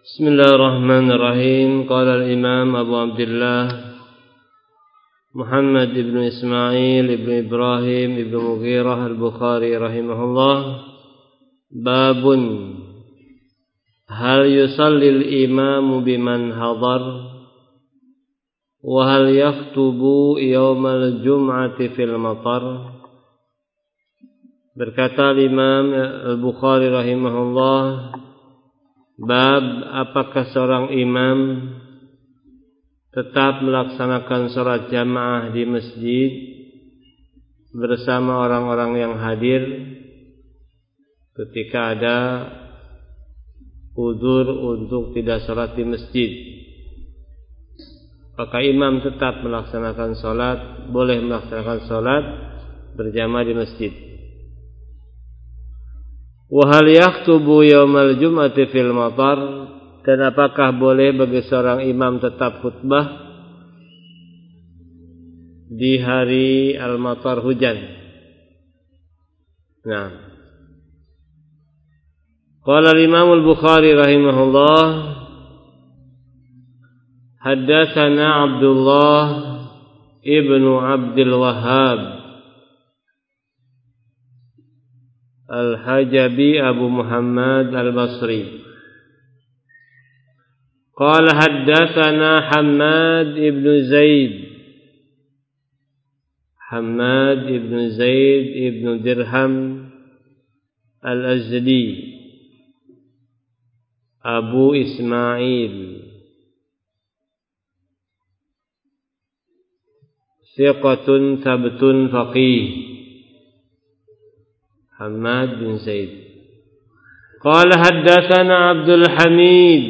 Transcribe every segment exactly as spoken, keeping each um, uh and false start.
Bismillahirrahmanirrahim. Qala al-Imam Abu Abdullah Muhammad ibn Ismail ibn Ibrahim ibn Mughirah al-Bukhari rahimahullah. Babun hal yusallil imamu biman hadar wa hal yaktubu yawmal jum'ati fil matar. Berkata Imam Al-Bukhari rahimahullah, bab apakah seorang imam tetap melaksanakan sholat jamaah di masjid bersama orang-orang yang hadir ketika ada uzur untuk tidak sholat di masjid. Apakah imam tetap melaksanakan sholat, boleh melaksanakan sholat berjamaah di masjid? Wa hal yaktubu yaumal jum'ati fil matar, dan apakah boleh bagi seorang imam tetap khutbah di hari al-matar, hujan? Nah, qala al-Imam al-Bukhari rahimahullah, haddatsana Abdullah ibnu Abdul Wahhab Al-Hajabi Abu Muhammad Al-Basri. Qala haddatsana Hammad ibn Zaid Hammad ibn Zaid ibn Dirham Al-Azdi Abu Ismail, thiqatun thabtun faqih. Hammad bin Zaid. Qala haddatsana Abdul Hamid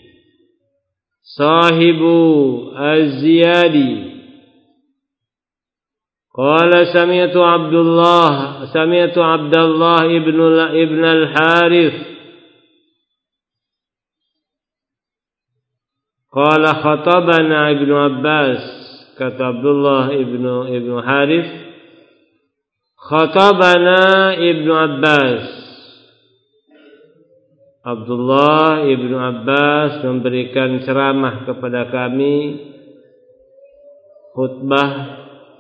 sahibu Az-Ziyadi. Qala sami'tu Abdullah sami'tu Abdullah ibn ibn al-Harith. Qala khatabana Ibnu Abbas, kata Abdullah ibn ibn Harith, khatabana Ibnu Abbas. Abdullah Ibnu Abbas memberikan ceramah kepada kami, khutbah,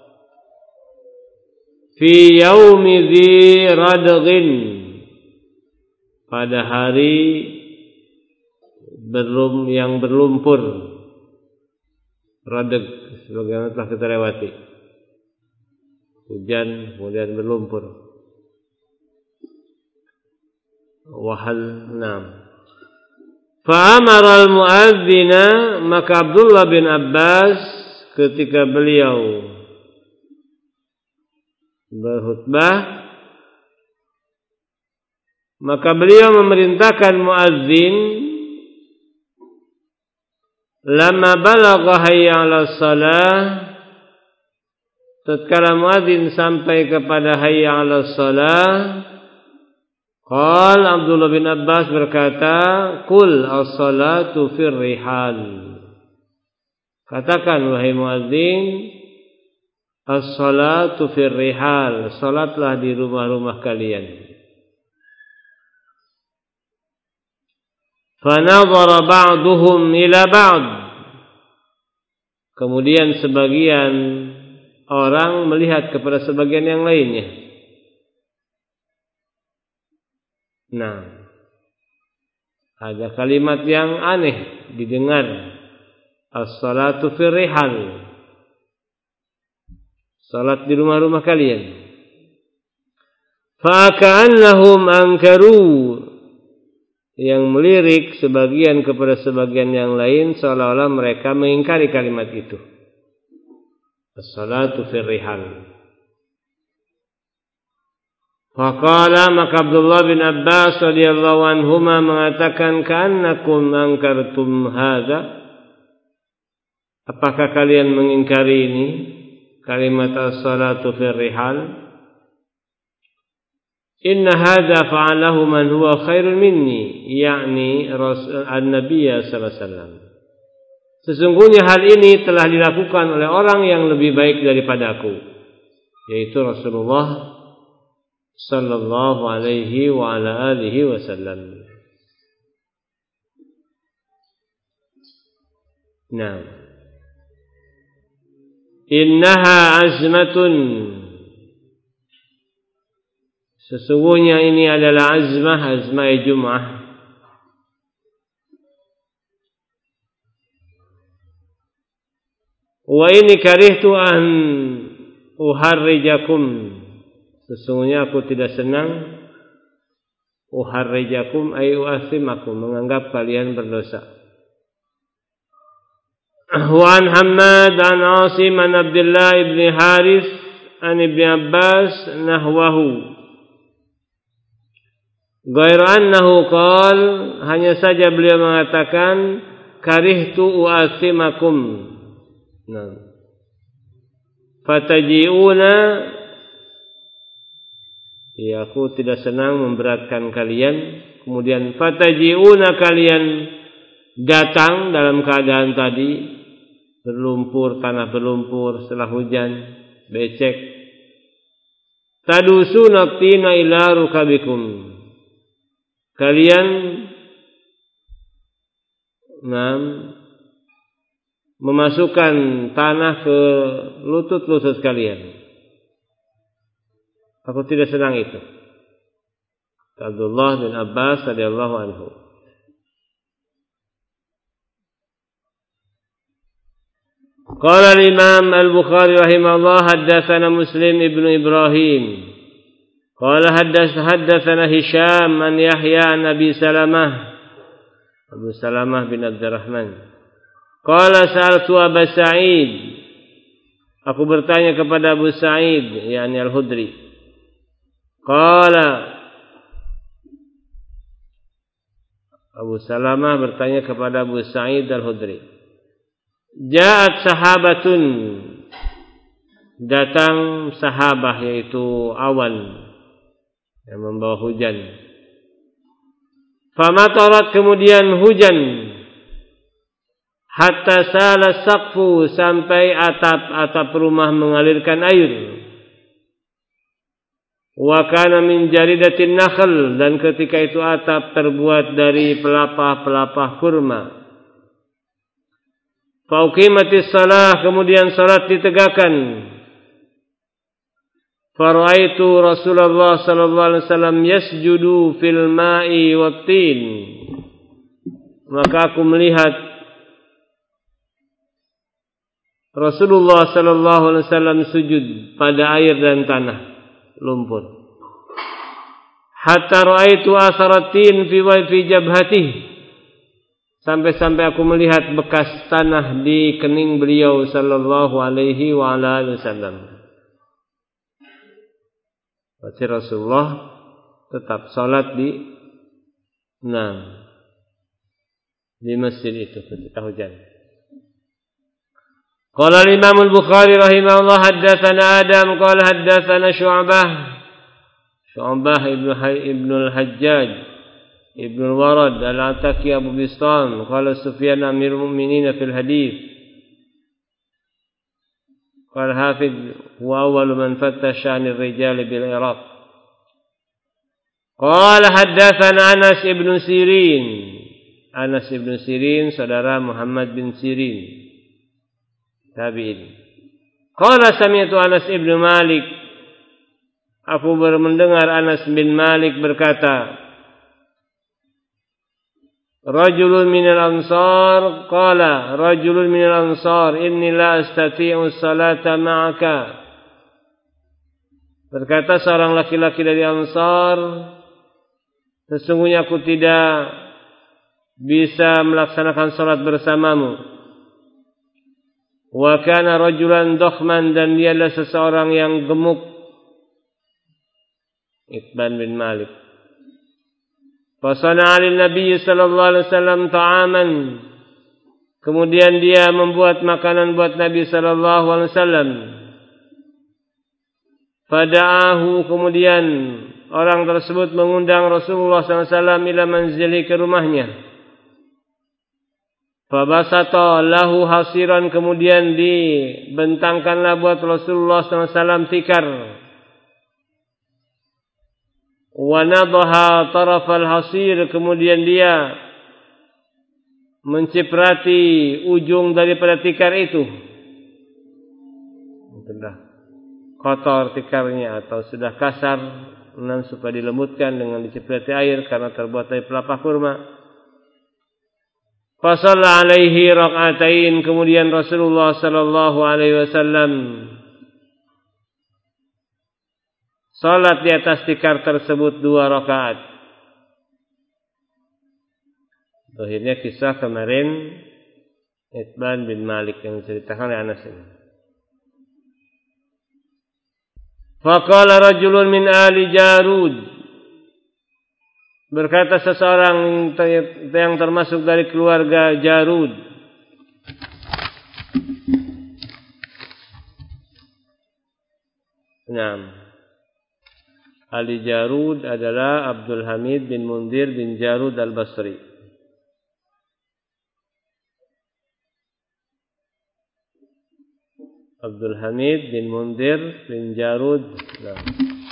fi yaumi dzi radghin, pada hari berlum yang berlumpur, radeg sebagaimana telah kita lewati, hujan kemudian berlumpur. Wahal nam. Fa'amara al-mu'adzina, maka Abdullah bin Abbas ketika beliau berkhutbah, maka beliau memerintahkan muadzin, lama balagha hayya 'alas shalah, tatkala muadzin sampai kepada hayya 'alas shalah, qala Abdullah bin Abbas berkata, qul as-salatu fir rihal, katakan wahai muadzin, as-salatu fir rihal, salatlah di rumah-rumah kalian. Fanadhara ba'duhum ila ba'd, kemudian sebagian orang melihat kepada sebagian yang lainnya. Nah, ada kalimat yang aneh didengar, as-salatu fir rihal, salat di rumah-rumah kalian. Fa ka'annahum ankaru, yang melirik sebagian kepada sebagian yang lain, seolah-olah mereka mengingkari kalimat itu, as-salatu fir rihal. Faqala, maka Abdullah bin Abbas radhiyallahu anhuma mengatakan, ka'annakum angkartum hadza, apakah kalian mengingkari ini, kalimat as-salatu fir rihal? Inna hadza fa'alahu man huwa khairun minni, yakni an-nabiy sallallahu alaihi wasallam. Sesungguhnya hal ini telah dilakukan oleh orang yang lebih baik daripadaku, yaitu Rasulullah sallallahu alaihi wa ala alihi wasallam. Nah, innaha azmatun, sesungguhnya ini adalah azmah, azmah Jum'ah. Wa ini karihtu an uharrijakum, sesungguhnya aku tidak senang uharrijakum ay uasimakum, menganggap kalian berdosa. Wa an Hammad an Asim an Abdullah ibn Haris an Ibn Abbas nahwahu, ghairu annahu qal, hanya saja beliau mengatakan karihtu uasimakum. Nah, fataji'una, ya aku tidak senang memberatkan kalian. Kemudian fataji'una, kalian datang dalam keadaan tadi berlumpur, tanah berlumpur setelah hujan, becek. Tadusuna tina ila rukabikum, kalian nah, memasukkan tanah ke lutut-lutut kalian. Aku tidak senang itu. Abdullah bin Abbas radhiyallahu anhu. Qala al-Imam Al-Bukhari rahimahullah, haddatsana Muslim ibnu Ibrahim. Qala haddatsana haddatsana Hisham an Yahya an Abi Salamah, Abu Salamah bin Abdurrahman. Qala sa'altu Abu Sa'id, aku bertanya kepada Abu Sa'id, yakni Al-Khudri. Qala, Abu Salamah bertanya kepada Abu Sa'id Al-Khudri, ja'at sahabatun, datang sahabah, yaitu awan yang membawa hujan. Famatarat, kemudian hujan. Hatta sala saqfu, sampai atap-atap rumah mengalirkan air. Wa kana min jaridatin nakhl, dan ketika itu atap terbuat dari pelapah-pelapah kurma. Fa uqimatis shalah, kemudian salat ditegakkan. Fa ra'aitu Rasulullah sallallahu alaihi wasallam yasjudu fil ma'i wat tin, maka aku melihat Rasulullah sallallahu alaihi wasallam sujud pada air dan tanah, lumpur. Hatta ra'aitu asaratin fi wa fi jabhatihi, sampai-sampai aku melihat bekas tanah di kening beliau sallallahu alaihi wa ala alihi wasallam. Berarti Rasulullah tetap salat di nah di masjid itu ketika hujan. Qala al-Imam Al-Bukhari rahimahullah, haddatsana Adam qala haddatsana Syu'bah, Syu'bah ibnu ibnu al-Hajjaj ibnu al-Warad al-Ataki Abu Bistam, qala Sufyan amirul mu'minin fil hadits, qala Hafiz huwa awwalu man fattasha 'anil rijal bil Iraq. Qala haddatsana Anas ibnu Sirin, Anas ibnu Sirin saudara Muhammad bin Sirin, tabi'in. Qala sami'tu Anas ibn Malik, aku mendengar Anas bin Malik berkata, rajulun minal ansar, qala rajulun minal ansar inni la astati'u salata ma'aka, berkata seorang laki-laki dari Ansar, sesungguhnya aku tidak bisa melaksanakan salat bersamamu. Wa kana rajulan dakhman, dan dia adalah seseorang yang gemuk. Itban bin Malik. Fasana 'alil Nabi sallallahu alaihi wasallam ta'aman, kemudian dia membuat makanan buat Nabi sallallahu alaihi wasallam. Fada'ahu, kemudian orang tersebut mengundang Rasulullah sallallahu alaihi wasallam ila manzili, ke rumahnya. Fabasata lahu hasiran, kemudian dibentangkanlah buat Rasulullah sallallahu alaihi wasallam tikar. Wa nadaha tarafal hasir, kemudian dia menciprati ujung daripada tikar itu. Sudah kotor tikarnya atau sudah kasar, dan supaya dilembutkan dengan diciprati air karena terbuat dari pelepah kurma. Fa shalla alaihi rak'atain, kemudian Rasulullah sallallahu alaihi wasallam salat di atas tikar tersebut dua rakaat. Akhirnya kisah kemarin Itban bin Malik yang diceritakan oleh Anas ini. Faqala rajulun min ali Jarud, berkata seseorang yang termasuk dari keluarga Jarud, nah, Ali Jarud adalah Abdul Hamid bin Mundir bin Jarud al-Basri. Abdul Hamid bin Mundir bin Jarud. Nah.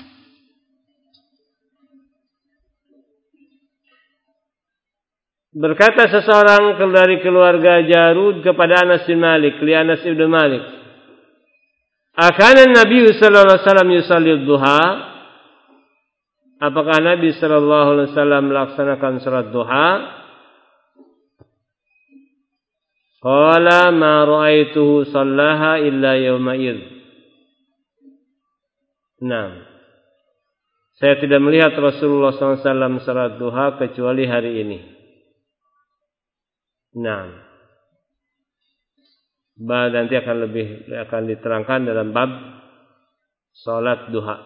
Berkata seseorang dari keluarga Jarud kepada Anas bin Malik, li Anas bin Malik, "Akana Nabi sallallahu alaihi wasallam yusalli duha?" Apakah Nabi sallallahu alaihi wasallam melaksanakan salat duha? Qala ma ra'aituhu sallaha illa yawma id. Nah, saya tidak melihat Rasulullah sallallahu alaihi wasallam salat duha kecuali hari ini. Nah, bab nanti akan lebih akan diterangkan dalam bab salat duha.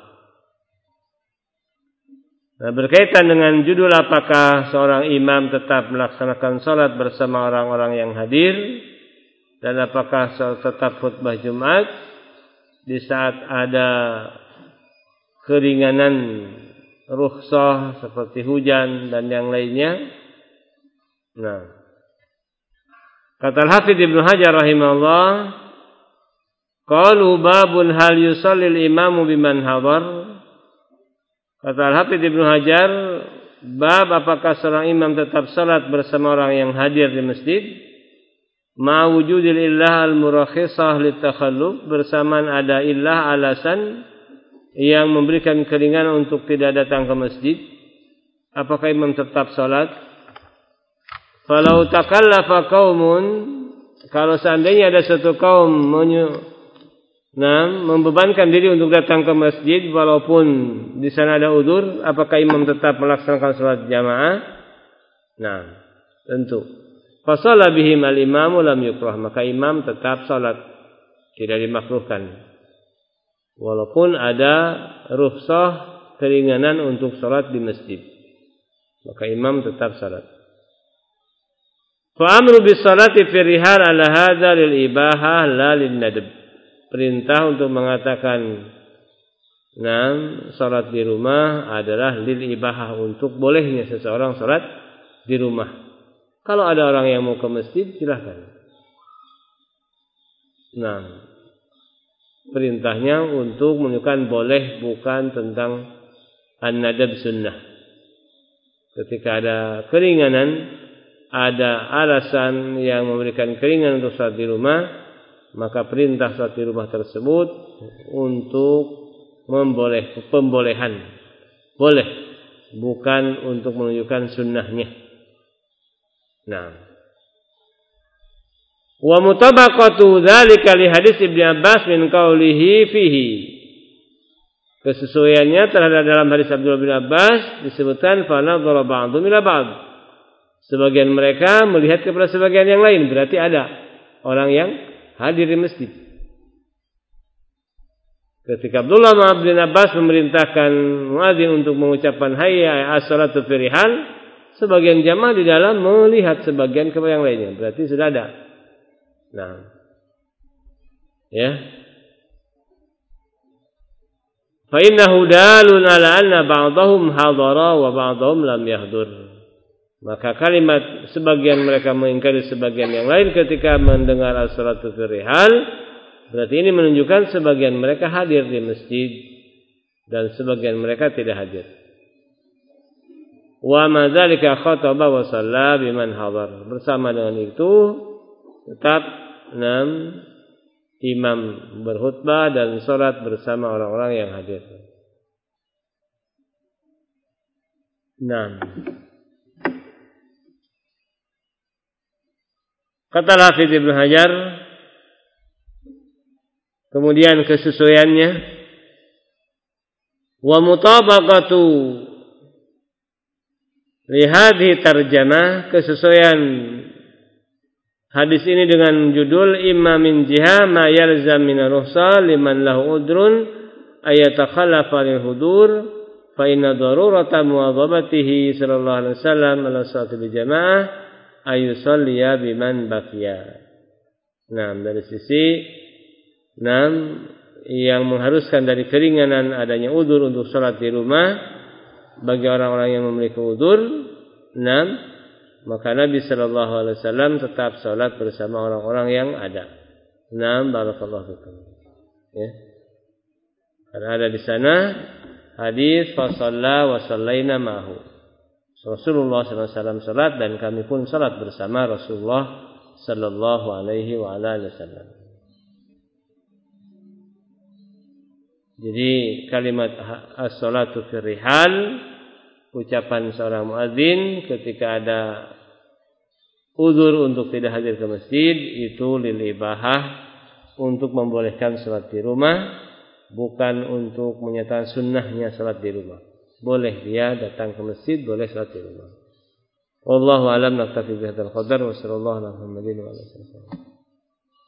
Nah, berkaitan dengan judul apakah seorang imam tetap melaksanakan salat bersama orang-orang yang hadir, dan apakah tetap khutbah Jumat di saat ada keringanan rukhsah seperti hujan dan yang lainnya. Nah, kata Al-Hafidz Ibnu Hajar rahimahullah, qalu babun hal yusallil imamu biman hadar. Kata Al-Hafidz Ibnu Hajar, bab apakah seorang imam tetap salat bersama orang yang hadir di masjid, ma wujudil illah al-murakhisah litakhalluf, bersamaan ada illah alasan yang memberikan keringanan untuk tidak datang ke masjid, apakah imam tetap salat? Falau takallafa qaumun, kalau seandainya ada satu kaum menyu Nah, membebankan diri untuk datang ke masjid walaupun di sana ada udzur, apakah imam tetap melaksanakan salat jamaah? Nah, tentu. Fa shalla bihim al-imamu lam yukrah, maka imam tetap salat, tidak dimakruhkan. Walaupun ada rukhsah keringanan untuk salat di masjid, maka imam tetap salat. Fa amru bis salati fi rihal ala hadza lil ibahah la lin nadb. Perintah untuk mengatakan nah, salat di rumah adalah lil ibahah, untuk bolehnya seseorang salat di rumah. Kalau ada orang yang mau ke masjid, silakan. Nah, perintahnya untuk menunjukkan boleh, bukan tentang an-nadab sunnah. Ketika ada keringanan, ada alasan yang memberikan keringanan untuk salat di rumah, maka perintah salat di rumah tersebut untuk memboleh, pembolehan, boleh, bukan untuk menunjukkan sunnahnya. Nah, wa mutabaqatu dzalika li hadis Ibnu Abbas min qaulihi fihi, kesesuaiannya terhadap dalam hadis Abdullah bin Abbas disebutkan fa nadhara ba'dhum ila ba'd, sebagian mereka melihat kepada sebagian yang lain, berarti ada orang yang hadir di masjid. Ketika Abdullah bin Abbas memerintahkan muadzin untuk mengucapkan hayya as-salatu fi rihal, sebagian jamaah di dalam melihat sebagian kepada yang lainnya, berarti sudah ada. Nah, ya. Fa innahu dalun ala anna ba'dahum hadara wa ba'dahum lam yahdur. Maka kalimat sebagian mereka mengingkari sebagian yang lain ketika mendengar as-salatu fi rihal, berarti ini menunjukkan sebagian mereka hadir di masjid dan sebagian mereka tidak hadir. Wa madzalika khataba wa shalla biman hadar. Bersama dengan itu tetap enam imam berkhutbah dan salat bersama orang-orang yang hadir. enam. Kata Hafidz Ibnu Hajar, kemudian kesesuaiannya, wa mutabaqatu li hadhihi tarjamah, kesesuaian hadis ini dengan judul imma min jiha ma yalzam min ruhsa liman lahu udrun ayatakhallafa lil hudur fa inna darurata muwadhabatihi sallallahu alaihi wasallam ala salati bil jamaah ayusalliya biman baqiya. Nah, dari sisi enam yang mengharuskan dari keringanan adanya udzur untuk salat di rumah bagi orang-orang yang memiliki udzur, enam maka Nabi sallallahu alaihi wasallam tetap salat bersama orang-orang yang ada. enam Barakallahu fikum. Ya. Karena ada di sana hadis fa shalla wa sallaina ma'hu. Rasulullah sallallahu alaihi wasallam salat dan kami pun salat bersama Rasulullah sallallahu alaihi wa alihi wasallam. Jadi kalimat as-salatu fi rihal, ucapan seorang muadzin ketika ada uzur untuk tidak hadir ke masjid, itu lil ibahah, untuk membolehkan salat di rumah, bukan untuk menyatakan sunnahnya salat di rumah. Boleh dia datang ke masjid, boleh salat di rumah. Wallahu a'lam, naktafi bihadzal qadar wa sallallahu ala Muhammadin wa alihi wasallam.